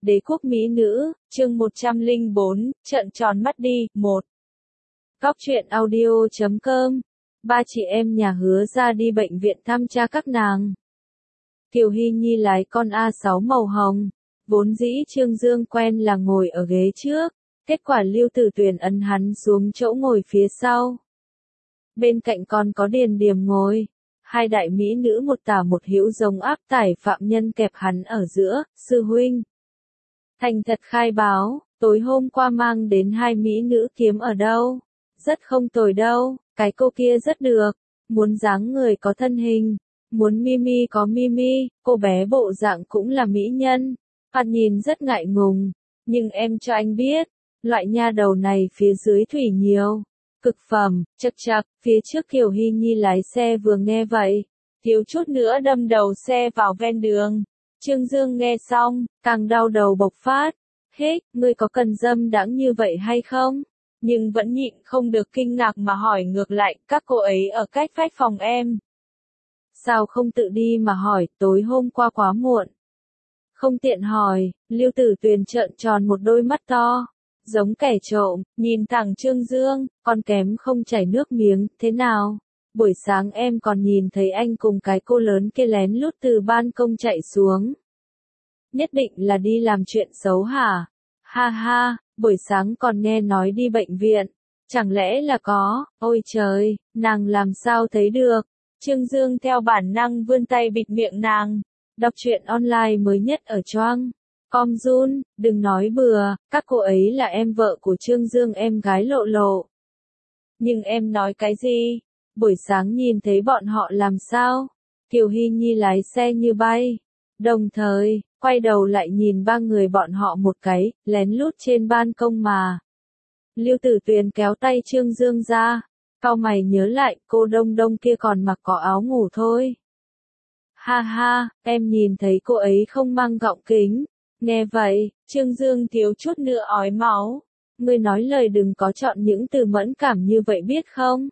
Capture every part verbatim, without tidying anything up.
Đế quốc mỹ nữ, chương một trăm lẻ bốn, trợn tròn mắt đi, một. Góc truyện audio chấm com. Ba chị em nhà Hứa ra đi bệnh viện thăm cha các nàng. Kiều Hy Nhi lái con A sáu màu hồng. Vốn dĩ Trương Dương quen là ngồi ở ghế trước. Kết quả Lưu Tử Tuyền ấn hắn xuống chỗ ngồi phía sau. Bên cạnh còn có Điền Điềm ngồi. Hai đại mỹ nữ một tả một hữu giống áp tải phạm nhân kẹp hắn ở giữa, sư huynh. Thành thật khai báo, tối hôm qua mang đến hai mỹ nữ kiếm ở đâu? Rất không tồi đâu, cái cô kia rất được, muốn dáng người có thân hình, muốn Mimi có Mimi, cô bé bộ dạng cũng là mỹ nhân, mặt nhìn rất ngại ngùng, nhưng em cho anh biết, loại nha đầu này phía dưới thủy nhiều, cực phẩm, chật chật, phía trước Kiều Hy Nhi lái xe vừa nghe vậy, thiếu chút nữa đâm đầu xe vào ven đường. Trương Dương nghe xong, càng đau đầu bộc phát. Hết, ngươi có cần dâm đãng như vậy hay không? Nhưng vẫn nhịn không được kinh ngạc mà hỏi ngược lại, các cô ấy ở cách vách phòng em. Sao không tự đi mà hỏi, tối hôm qua quá muộn. Không tiện hỏi, Lưu Tử Tuyền trợn tròn một đôi mắt to. Giống kẻ trộm, nhìn thẳng Trương Dương, còn kém không chảy nước miếng, thế nào? Buổi sáng em còn nhìn thấy anh cùng cái cô lớn kia lén lút từ ban công chạy xuống. Nhất định là đi làm chuyện xấu hả? Ha ha, buổi sáng còn nghe nói đi bệnh viện. Chẳng lẽ là có, ôi trời, nàng làm sao thấy được? Trương Dương theo bản năng vươn tay bịt miệng nàng. Đọc truyện online mới nhất ở Choang. Com Jun, đừng nói bừa, các cô ấy là em vợ của Trương Dương em gái Lộ Lộ. Nhưng em nói cái gì? Buổi sáng nhìn thấy bọn họ làm sao? Kiều Hy Nhi lái xe như bay. Đồng thời, quay đầu lại nhìn ba người bọn họ một cái, lén lút trên ban công mà. Lưu Tử Tuyền kéo tay Trương Dương ra. Cau mày nhớ lại, cô Đông Đông kia còn mặc có áo ngủ thôi. Ha ha, em nhìn thấy cô ấy không mang gọng kính. Nghe vậy, Trương Dương thiếu chút nữa ói máu. Ngươi nói lời đừng có chọn những từ mẫn cảm như vậy biết không?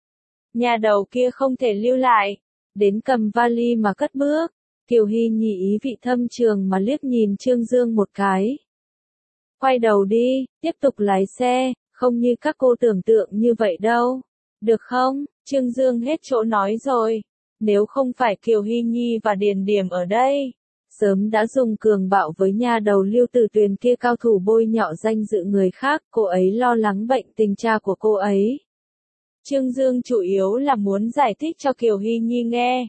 Nhà đầu kia không thể lưu lại. Đến cầm vali mà cất bước. Kiều Hy Nhi ý vị thâm trường mà liếc nhìn Trương Dương một cái. Quay đầu đi, tiếp tục lái xe, không như các cô tưởng tượng như vậy đâu. Được không? Trương Dương hết chỗ nói rồi. Nếu không phải Kiều Hy Nhi và Điền Điềm ở đây, sớm đã dùng cường bạo với nhà đầu Lưu Tử Tuyền kia cao thủ bôi nhọ danh dự người khác, cô ấy lo lắng bệnh tình cha của cô ấy. Trương Dương chủ yếu là muốn giải thích cho Kiều Hy Nhi nghe.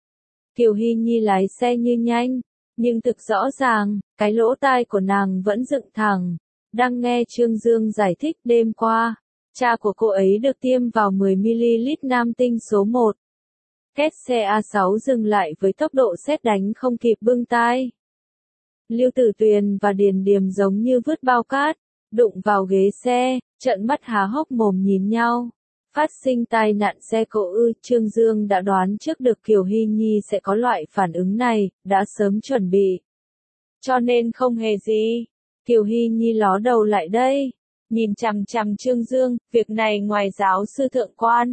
Kiều Hy Nhi lái xe như nhanh, nhưng thực rõ ràng, cái lỗ tai của nàng vẫn dựng thẳng. Đang nghe Trương Dương giải thích đêm qua, cha của cô ấy được tiêm vào mười mi-li-lít nam tinh số một. Két xe A sáu dừng lại với tốc độ sét đánh không kịp bưng tai. Lưu Tử Tuyền và Điền Điềm giống như vứt bao cát, đụng vào ghế xe, trợn mắt há hốc mồm nhìn nhau. Phát sinh tai nạn xe cộ ư, Trương Dương đã đoán trước được Kiều Hy Nhi sẽ có loại phản ứng này, đã sớm chuẩn bị. Cho nên không hề gì. Kiều Hy Nhi ló đầu lại đây, nhìn chằm chằm Trương Dương, việc này ngoài giáo sư thượng quan.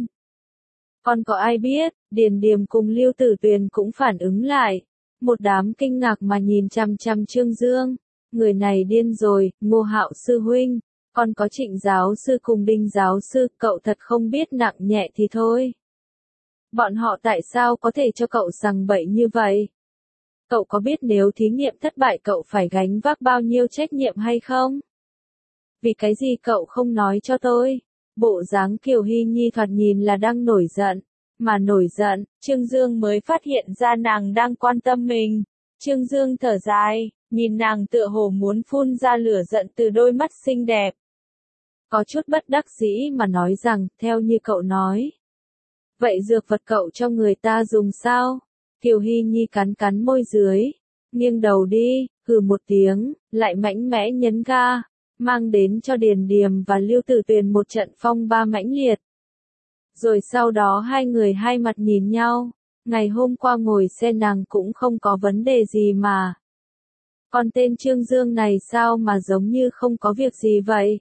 Còn có ai biết, Điền Điềm cùng Lưu Tử Tuyền cũng phản ứng lại. Một đám kinh ngạc mà nhìn chằm chằm Trương Dương. Người này điên rồi, Ngô Hạo sư huynh. Còn có Trịnh giáo sư cùng Đinh giáo sư, cậu thật không biết nặng nhẹ thì thôi. Bọn họ tại sao có thể cho cậu sằng bậy như vậy? Cậu có biết nếu thí nghiệm thất bại cậu phải gánh vác bao nhiêu trách nhiệm hay không? Vì cái gì cậu không nói cho tôi? Bộ dáng Kiều Hy Nhi thoạt nhìn là đang nổi giận. Mà nổi giận, Trương Dương mới phát hiện ra nàng đang quan tâm mình. Trương Dương thở dài, nhìn nàng tựa hồ muốn phun ra lửa giận từ đôi mắt xinh đẹp. Có chút bất đắc dĩ mà nói rằng, theo như cậu nói. Vậy dược vật cậu cho người ta dùng sao? Kiều Hy Nhi cắn cắn môi dưới, nghiêng đầu đi, hừ một tiếng, lại mạnh mẽ nhấn ga, mang đến cho Điền Điềm và Lưu Tử Tuyền một trận phong ba mãnh liệt. Rồi sau đó hai người hai mặt nhìn nhau, ngày hôm qua ngồi xe nàng cũng không có vấn đề gì mà. Còn tên Trương Dương này sao mà giống như không có việc gì vậy?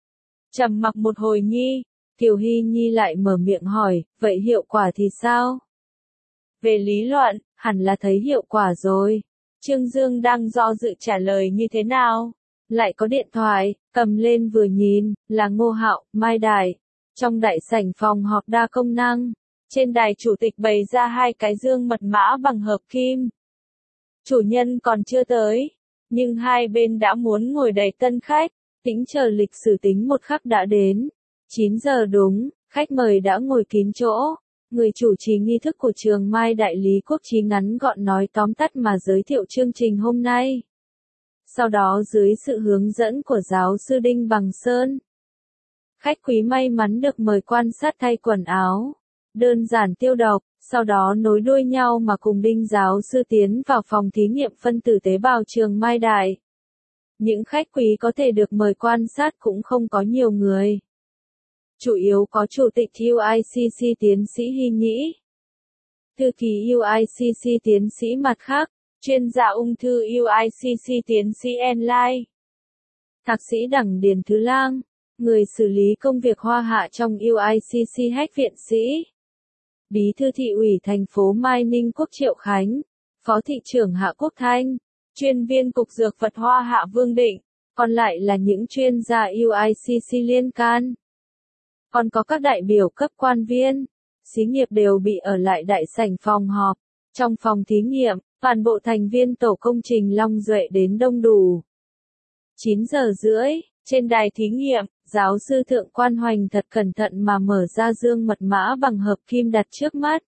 Trầm mặc một hồi nhi, Kiều Hy Nhi lại mở miệng hỏi, vậy hiệu quả thì sao? Về lý luận, hẳn là thấy hiệu quả rồi. Trương Dương đang do dự trả lời như thế nào. Lại có điện thoại, cầm lên vừa nhìn, là Ngô Hạo, Mai Đài. Trong đại sảnh phòng họp đa công năng, trên đài chủ tịch bày ra hai cái dương mật mã bằng hợp kim. Chủ nhân còn chưa tới, nhưng hai bên đã muốn ngồi đầy tân khách, tính chờ lịch sử tính một khắc đã đến. chín giờ đúng, khách mời đã ngồi kín chỗ. Người chủ trì nghi thức của trường Mai đại lý Quốc Chí ngắn gọn nói tóm tắt mà giới thiệu chương trình hôm nay. Sau đó dưới sự hướng dẫn của giáo sư Đinh Bằng Sơn, khách quý may mắn được mời quan sát thay quần áo, đơn giản tiêu độc, sau đó nối đuôi nhau mà cùng Đinh giáo sư tiến vào phòng thí nghiệm phân tử tế bào trường Mai Đại. Những khách quý có thể được mời quan sát cũng không có nhiều người. Chủ yếu có Chủ tịch u i xê xê tiến sĩ Hy Nhĩ, Thư ký u i xê xê tiến sĩ Mặt Khác, chuyên gia ung thư u i xê xê tiến sĩ En Lai, Thạc sĩ Đặng Điền Thứ Lang, người xử lý công việc hoa hạ trong u i xê xê Hách Viện Sĩ, Bí thư thị ủy thành phố Mai Ninh Quốc Triệu Khánh, Phó thị trưởng Hạ Quốc Thanh, chuyên viên Cục Dược vật Hoa Hạ Vương Định, còn lại là những chuyên gia u i xê xê liên can. Còn có các đại biểu cấp quan viên, xí nghiệp đều bị ở lại đại sảnh phòng họp. Trong phòng thí nghiệm, toàn bộ thành viên tổ công trình Long Duệ đến đông đủ. chín giờ rưỡi, trên đài thí nghiệm, giáo sư Thượng Quan Hoành thật cẩn thận mà mở ra dương mật mã bằng hợp kim đặt trước mắt.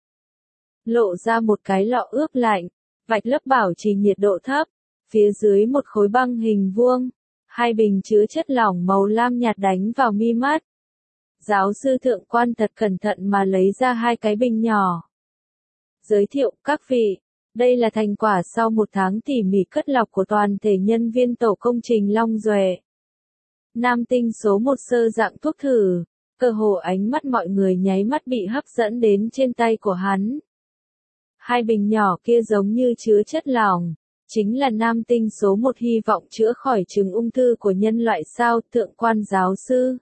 Lộ ra một cái lọ ướp lạnh, vạch lớp bảo trì nhiệt độ thấp, phía dưới một khối băng hình vuông, hai bình chứa chất lỏng màu lam nhạt đánh vào mi mắt. Giáo sư Thượng Quan thật cẩn thận mà lấy ra hai cái bình nhỏ. Giới thiệu các vị, đây là thành quả sau một tháng tỉ mỉ cất lọc của toàn thể nhân viên tổ công trình Long Duệ. Nam tinh số một sơ dạng thuốc thử, cơ hồ ánh mắt mọi người nháy mắt bị hấp dẫn đến trên tay của hắn. Hai bình nhỏ kia giống như chứa chất lỏng, chính là nam tinh số một hy vọng chữa khỏi chứng ung thư của nhân loại sao, Thượng Quan giáo sư.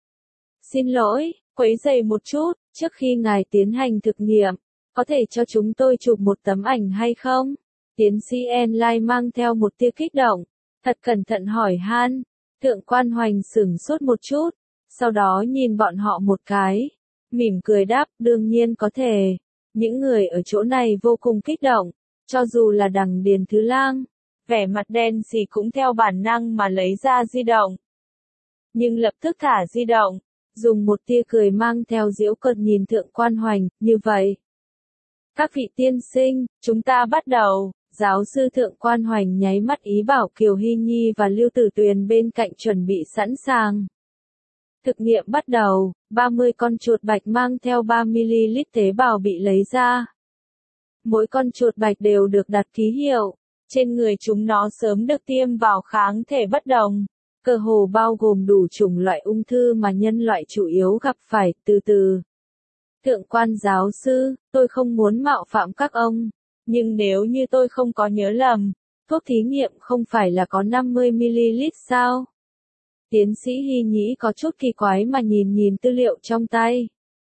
Xin lỗi, quấy rầy một chút, trước khi ngài tiến hành thực nghiệm, có thể cho chúng tôi chụp một tấm ảnh hay không? Tiến sĩ En Lai mang theo một tia kích động, thật cẩn thận hỏi han. Thượng Quan Hoành sửng sốt một chút, sau đó nhìn bọn họ một cái, mỉm cười đáp, đương nhiên có thể. Những người ở chỗ này vô cùng kích động, cho dù là Đặng Điền Thứ Lang, vẻ mặt đen xì cũng theo bản năng mà lấy ra di động. Nhưng lập tức thả di động, dùng một tia cười mang theo giễu cợt nhìn Thượng Quan Hoành, như vậy. Các vị tiên sinh, chúng ta bắt đầu. Giáo sư Thượng Quan Hoành nháy mắt ý bảo Kiều Hy Nhi và Lưu Tử Tuyền bên cạnh chuẩn bị sẵn sàng. Thực nghiệm bắt đầu, ba mươi con chuột bạch mang theo ba mi-li-lít tế bào bị lấy ra. Mỗi con chuột bạch đều được đặt ký hiệu, trên người chúng nó sớm được tiêm vào kháng thể bất đồng, cơ hồ bao gồm đủ chủng loại ung thư mà nhân loại chủ yếu gặp phải, từ từ. Thượng Quan giáo sư, tôi không muốn mạo phạm các ông. Nhưng nếu như tôi không có nhớ lầm, thuốc thí nghiệm không phải là có năm mươi mi-li-lít sao? Tiến sĩ Hy Nhĩ có chút kỳ quái mà nhìn nhìn tư liệu trong tay.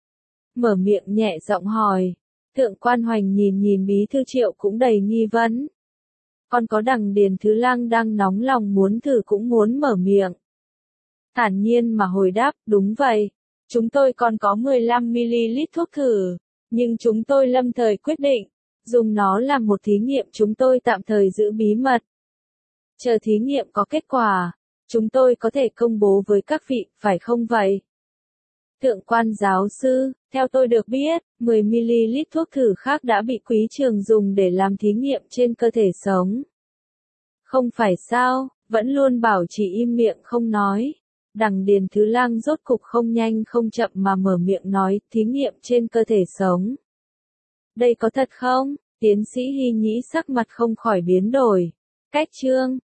Mở miệng nhẹ giọng hỏi. Thượng Quan Hoành nhìn nhìn Bí thư Triệu cũng đầy nghi vấn. Còn có Đặng Điền Thứ Lang đang nóng lòng muốn thử cũng muốn mở miệng. Thản nhiên mà hồi đáp, đúng vậy. Chúng tôi còn có mười lăm mi-li-lít thuốc thử, nhưng chúng tôi lâm thời quyết định dùng nó làm một thí nghiệm, chúng tôi tạm thời giữ bí mật. Chờ thí nghiệm có kết quả, chúng tôi có thể công bố với các vị, phải không vậy? Thượng Quan giáo sư, theo tôi được biết, mười mi-li-lít thuốc thử khác đã bị Quý Trường dùng để làm thí nghiệm trên cơ thể sống. Không phải sao, vẫn luôn bảo trì im miệng không nói. Đặng Điền Thứ Lang rốt cục không nhanh không chậm mà mở miệng nói, thí nghiệm trên cơ thể sống. Đây có thật không? Tiến sĩ Hy Nhĩ sắc mặt không khỏi biến đổi. Cách chương,